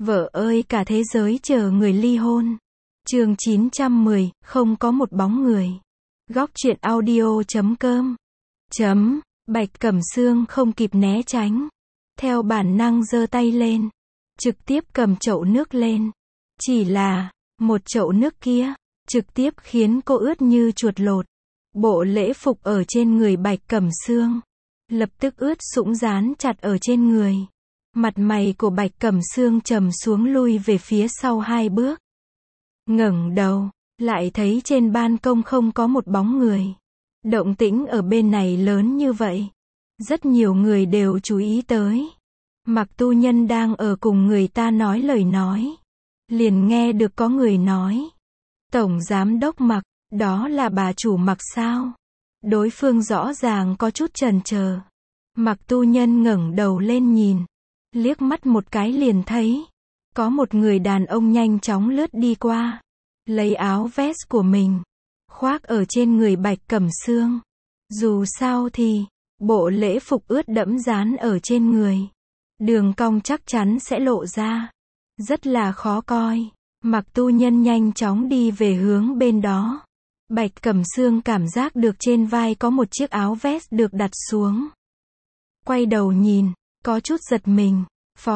Vợ ơi cả thế giới chờ người ly hôn. Chương 910, không có một bóng người. Góc truyện audio.com. Bạch Cẩm Sương không kịp né tránh. Theo bản năng giơ tay lên. Trực tiếp cầm chậu nước lên. Chỉ là, một chậu nước kia, trực tiếp khiến cô ướt như chuột lột. Bộ lễ phục ở trên người Bạch Cẩm Sương lập tức ướt sũng dán chặt ở trên người. Mặt mày của Bạch Cẩm Sương trầm xuống lui về phía sau 2 bước. Ngẩng đầu, lại thấy trên ban công không có một bóng người. Động tĩnh ở bên này lớn như vậy. Rất nhiều người đều chú ý tới. Mạc Tu Nhân đang ở cùng người ta nói lời nói. Liền nghe được có người nói. Tổng Giám Đốc Mạc, đó là bà chủ Mạc sao? Đối phương rõ ràng có chút chần chờ. Mạc Tu Nhân ngẩng đầu lên nhìn. Liếc mắt một cái liền thấy. Có một người đàn ông nhanh chóng lướt đi qua. Lấy áo vest của mình. Khoác ở trên người Bạch Cẩm Sương. Dù sao thì, bộ lễ phục ướt đẫm dán ở trên người. Đường cong chắc chắn sẽ lộ ra. Rất là khó coi. Mạc Tu Nhân nhanh chóng đi về hướng bên đó. Bạch Cẩm Sương cảm giác được trên vai có một chiếc áo vest được đặt xuống. Quay đầu nhìn, có chút giật mình. Phó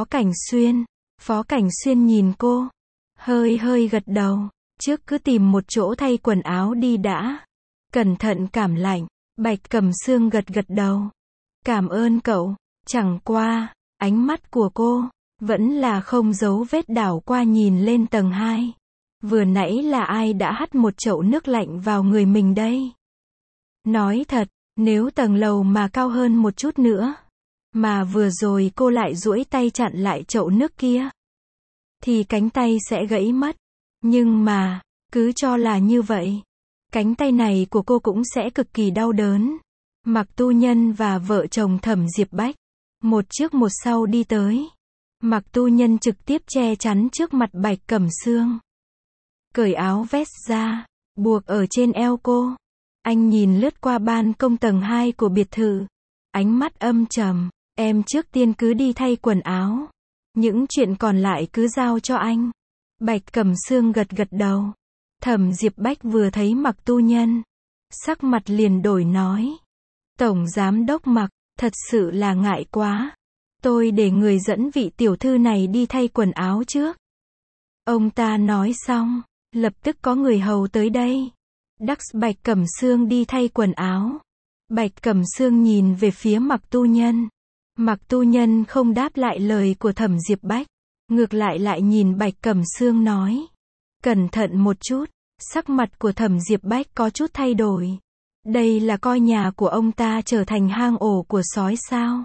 Cảnh Xuyên nhìn cô. Hơi gật đầu. Trước cứ tìm một chỗ thay quần áo đi đã. Cẩn thận cảm lạnh. Bạch Cẩm Sương gật đầu. Cảm ơn cậu. Chẳng qua, ánh mắt của cô vẫn là không giấu vết đảo qua nhìn lên tầng 2. Vừa nãy là ai đã hắt một chậu nước lạnh vào người mình đây? Nói thật, nếu tầng lầu mà cao hơn một chút nữa, mà vừa rồi cô lại duỗi tay chặn lại chậu nước kia, thì cánh tay sẽ gãy mất. Nhưng mà, cứ cho là như vậy, cánh tay này của cô cũng sẽ cực kỳ đau đớn. Mạc Tu Nhân và vợ chồng Thẩm Diệp Bách, một trước một sau đi tới. Mạc Tu Nhân trực tiếp che chắn trước mặt Bạch Cẩm Sương. Cởi áo vest ra, buộc ở trên eo cô. Anh nhìn lướt qua ban công tầng 2 của biệt thự. Ánh mắt âm trầm, em trước tiên cứ đi thay quần áo. Những chuyện còn lại cứ giao cho anh. Bạch Cẩm Sương gật đầu. Thẩm Diệp Bách vừa thấy Mạc Tu Nhân, sắc mặt liền đổi nói. Tổng Giám Đốc Mạc, thật sự là ngại quá. Tôi để người dẫn vị tiểu thư này đi thay quần áo trước. Ông ta nói xong, lập tức có người hầu tới đây. Đắc Bạch Cẩm Sương đi thay quần áo. Bạch Cẩm Sương nhìn về phía Mạc Tu Nhân. Mạc Tu Nhân không đáp lại lời của Thẩm Diệp Bách. Ngược lại nhìn Bạch Cẩm Sương nói. Cẩn thận một chút. Sắc mặt của Thẩm Diệp Bách có chút thay đổi. Đây là coi nhà của ông ta trở thành hang ổ của sói sao?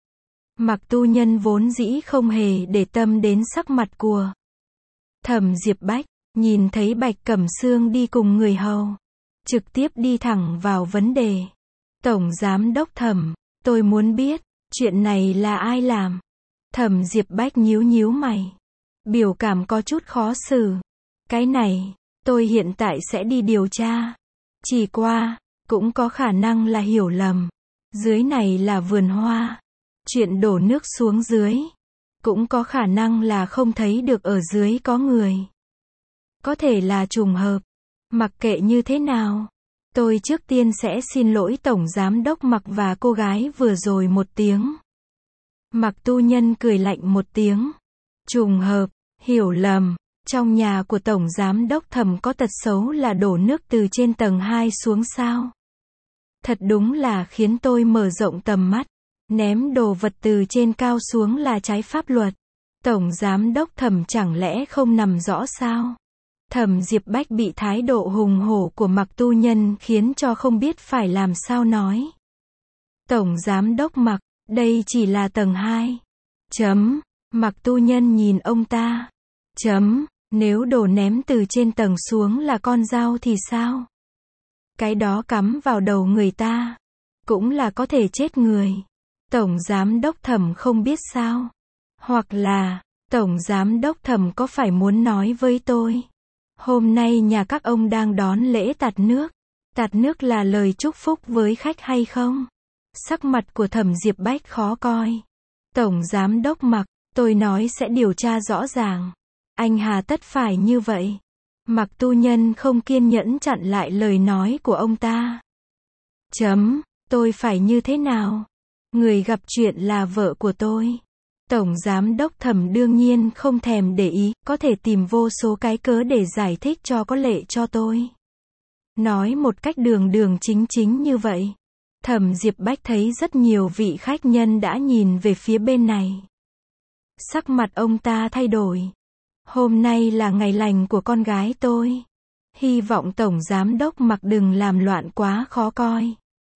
Mạc Tu Nhân vốn dĩ không hề để tâm đến sắc mặt của Thẩm Diệp Bách. Nhìn thấy Bạch Cẩm Sương đi cùng người hầu, trực tiếp đi thẳng vào vấn đề. Tổng Giám Đốc Thẩm, tôi muốn biết, chuyện này là ai làm? Thẩm Diệp Bách nhíu mày. Biểu cảm có chút khó xử. Cái này, tôi hiện tại sẽ đi điều tra. Chỉ qua, cũng có khả năng là hiểu lầm. Dưới này là vườn hoa. Chuyện đổ nước xuống dưới. Cũng có khả năng là không thấy được ở dưới có người. Có thể là trùng hợp. Mặc kệ như thế nào, tôi trước tiên sẽ xin lỗi Tổng Giám Đốc Mạc và cô gái vừa rồi một tiếng. Mạc Tu Nhân cười lạnh một tiếng. Trùng hợp, hiểu lầm. Trong nhà của Tổng Giám Đốc Thẩm có tật xấu là đổ nước từ trên tầng 2 xuống sao? Thật đúng là khiến tôi mở rộng tầm mắt. Ném đồ vật từ trên cao xuống là trái pháp luật. Tổng Giám Đốc Thẩm chẳng lẽ không nằm rõ sao? Thẩm Diệp Bách bị thái độ hùng hổ của Mạc Tu Nhân khiến cho không biết phải làm sao nói. Tổng Giám Đốc Mạc, đây chỉ là tầng 2. Mạc Tu Nhân nhìn ông ta. Nếu đồ ném từ trên tầng xuống là con dao thì sao? Cái đó cắm vào đầu người ta, cũng là có thể chết người. Tổng Giám Đốc Thẩm không biết sao? Hoặc là, Tổng Giám Đốc Thẩm có phải muốn nói với tôi? Hôm nay nhà các ông đang đón lễ tạt nước. Tạt nước là lời chúc phúc với khách hay không? Sắc mặt của Thẩm Diệp Bách khó coi. Tổng Giám Đốc Mạc, Tôi nói sẽ điều tra rõ ràng. Anh hà tất phải như vậy. Mạc Tu Nhân không kiên nhẫn chặn lại lời nói của ông ta. Tôi phải như thế nào? Người gặp chuyện là vợ của tôi. Tổng giám đốc Thẩm đương nhiên không thèm để ý, có thể tìm vô số cái cớ để giải thích cho có lệ cho tôi. Nói một cách đường đường chính chính như vậy. Thẩm Diệp Bách thấy rất nhiều vị khách nhân đã nhìn về phía bên này. Sắc mặt ông ta thay đổi. Hôm nay là ngày lành của con gái tôi. Hy vọng Tổng Giám đốc Mạc đừng làm loạn quá khó coi.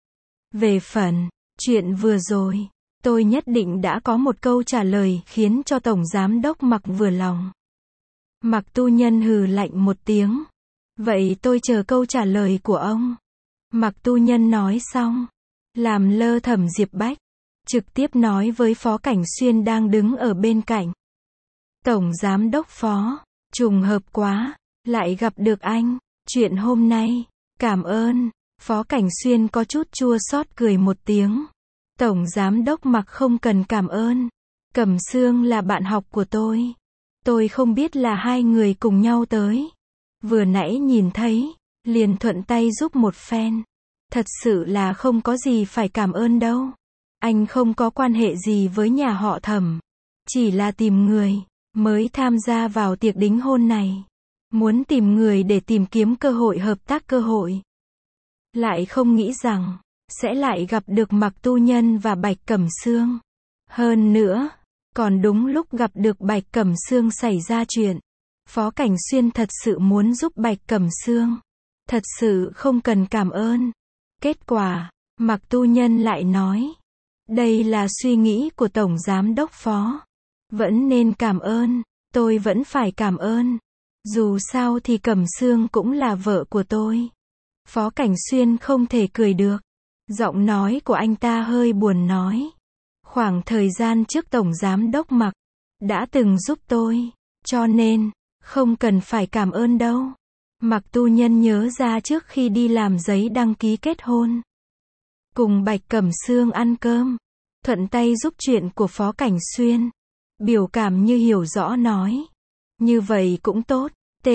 Về phần chuyện vừa rồi, tôi nhất định đã có một câu trả lời khiến cho Tổng Giám đốc Mạc vừa lòng. Mạc Tu Nhân hừ lạnh một tiếng. Vậy tôi chờ câu trả lời của ông. Mạc Tu Nhân nói xong, làm lơ Thẩm Diệp Bách, trực tiếp nói với Phó Cảnh Xuyên đang đứng ở bên cạnh. Tổng Giám đốc Phó, trùng hợp quá, lại gặp được anh. Chuyện hôm nay, cảm ơn. Phó Cảnh Xuyên có chút chua xót cười một tiếng. Tổng Giám đốc Mạc không cần cảm ơn. Cẩm Sương là bạn học của tôi. Tôi không biết là hai người cùng nhau tới. Vừa nãy nhìn thấy, liền thuận tay giúp một phen. Thật sự là không có gì phải cảm ơn đâu. Anh không có quan hệ gì với nhà họ Thẩm. Chỉ là tìm người, mới tham gia vào tiệc đính hôn này. Muốn tìm người để tìm kiếm cơ hội hợp tác cơ hội. Lại không nghĩ rằng, sẽ lại gặp được Mạc Tu Nhân và Bạch Cẩm Sương. Hơn nữa, còn đúng lúc gặp được Bạch Cẩm Sương xảy ra chuyện. Phó Cảnh Xuyên thật sự muốn giúp Bạch Cẩm Sương. Thật sự không cần cảm ơn. Kết quả, Mạc Tu Nhân lại nói. Đây là suy nghĩ của Tổng Giám đốc Phó. Vẫn nên cảm ơn. Tôi vẫn phải cảm ơn. Dù sao thì Cẩm Sương cũng là vợ của tôi. Phó Cảnh Xuyên không thể cười được. Giọng nói của anh ta hơi buồn nói. Khoảng thời gian trước Tổng Giám đốc Mạc đã từng giúp tôi. Cho nên, không cần phải cảm ơn đâu. Mạc Tu Nhân nhớ ra trước khi đi làm giấy đăng ký kết hôn. Cùng Bạch Cẩm Sương ăn cơm. Thuận tay giúp chuyện của Phó Cảnh Xuyên. Biểu cảm như hiểu rõ nói. Như vậy cũng tốt.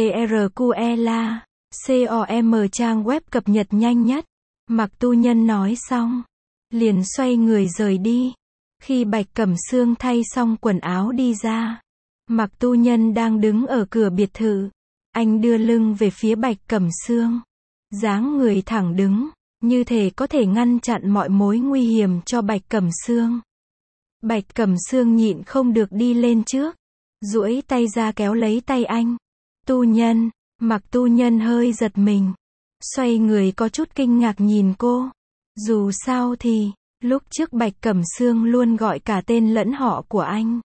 TRQLA. COM trang web cập nhật nhanh nhất. Mạc Tu Nhân nói xong. Liền xoay người rời đi. Khi Bạch Cẩm Sương thay xong quần áo đi ra. Mạc Tu Nhân đang đứng ở cửa biệt thự. Anh đưa lưng về phía Bạch Cẩm Sương. Dáng người thẳng đứng. Như thể có thể ngăn chặn mọi mối nguy hiểm cho Bạch Cẩm Sương. Bạch Cẩm Sương nhịn không được đi lên trước. Duỗi tay ra kéo lấy tay anh. Tu Nhân. Mạc Tu Nhân hơi giật mình. Xoay người có chút kinh ngạc nhìn cô. Dù sao thì, lúc trước Bạch Cẩm Sương luôn gọi cả tên lẫn họ của anh.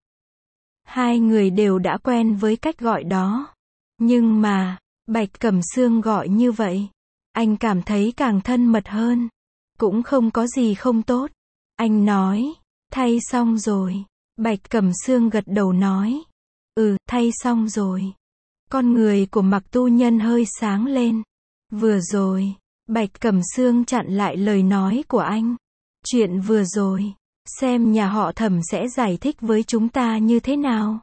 Hai người đều đã quen với cách gọi đó. Nhưng mà, Bạch Cẩm Sương gọi như vậy. Anh cảm thấy càng thân mật hơn. Cũng không có gì không tốt. Anh nói, thay xong rồi. Bạch Cẩm Sương gật đầu nói. Thay xong rồi. Con người của Mạc Tu Nhân hơi sáng lên. Vừa rồi, Bạch Cẩm Sương chặn lại lời nói của anh. Chuyện vừa rồi, xem nhà họ Thẩm sẽ giải thích với chúng ta như thế nào.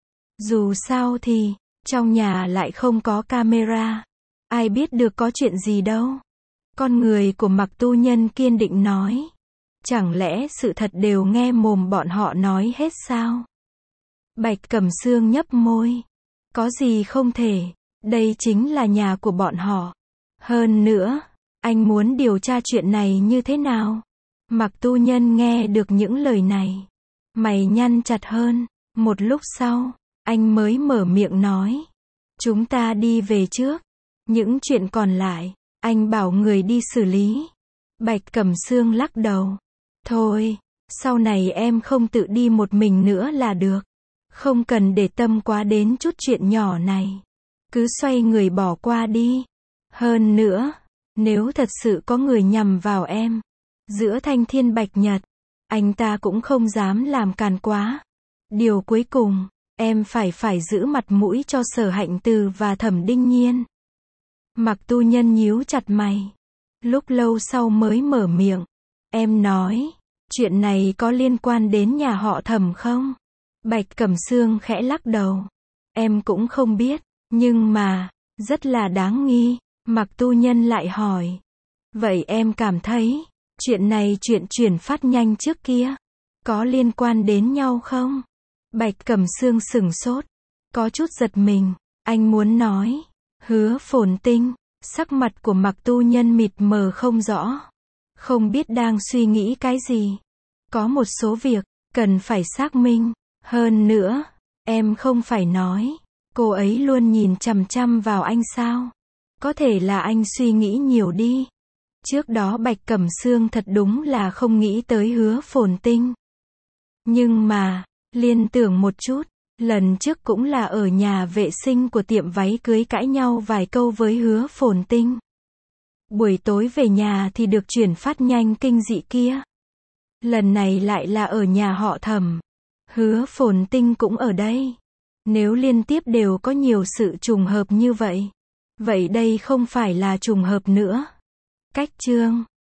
Dù sao thì, trong nhà lại không có camera. Ai biết được có chuyện gì đâu. Con người của Mạc Tu Nhân kiên định nói. Chẳng lẽ sự thật đều nghe mồm bọn họ nói hết sao? Bạch Cẩm Sương nhấp môi. Có gì không thể, đây chính là nhà của bọn họ. Hơn nữa, anh muốn điều tra chuyện này như thế nào? Mạc Tu Nhân nghe được những lời này. Mày nhăn chặt hơn. Một lúc sau, anh mới mở miệng nói. Chúng ta đi về trước. Những chuyện còn lại, anh bảo người đi xử lý. Bạch Cẩm Sương lắc đầu. Thôi, sau này em không tự đi một mình nữa là được. Không cần để tâm quá đến chút chuyện nhỏ này. Cứ xoay người bỏ qua đi. Hơn nữa, nếu thật sự có người nhằm vào em, giữa Thanh Thiên Bạch Nhật, anh ta cũng không dám làm càn quá. Điều cuối cùng, em phải giữ mặt mũi cho Sở Hạnh Từ và Thẩm Đinh Nhiên. Mạc Tu Nhân nhíu chặt mày. Lúc lâu sau mới mở miệng. Em nói, chuyện này có liên quan đến nhà họ Thẩm không? Bạch Cẩm Sương khẽ lắc đầu. Em cũng không biết, nhưng mà, rất là đáng nghi. Mạc Tu Nhân lại hỏi. Vậy em cảm thấy, chuyện này chuyện chuyển phát nhanh trước kia, có liên quan đến nhau không? Bạch Cẩm Sương sửng sốt, có chút giật mình, anh muốn nói, Hứa Phồn Tinh, sắc mặt của Mạc Tu Nhân mịt mờ không rõ, không biết đang suy nghĩ cái gì. Có một số việc, cần phải xác minh, hơn nữa, em không phải nói, cô ấy luôn nhìn chằm chằm vào anh sao? Có thể là anh suy nghĩ nhiều đi. Trước đó Bạch Cẩm Sương thật đúng là không nghĩ tới Hứa Phồn Tinh. Nhưng mà, liên tưởng một chút, lần trước cũng là ở nhà vệ sinh của tiệm váy cưới cãi nhau vài câu với Hứa Phồn Tinh. Buổi tối về nhà thì được chuyển phát nhanh kinh dị kia. Lần này lại là ở nhà họ Thẩm. Hứa Phồn Tinh cũng ở đây. Nếu liên tiếp đều có nhiều sự trùng hợp như vậy, vậy đây không phải là trùng hợp nữa. Cách chương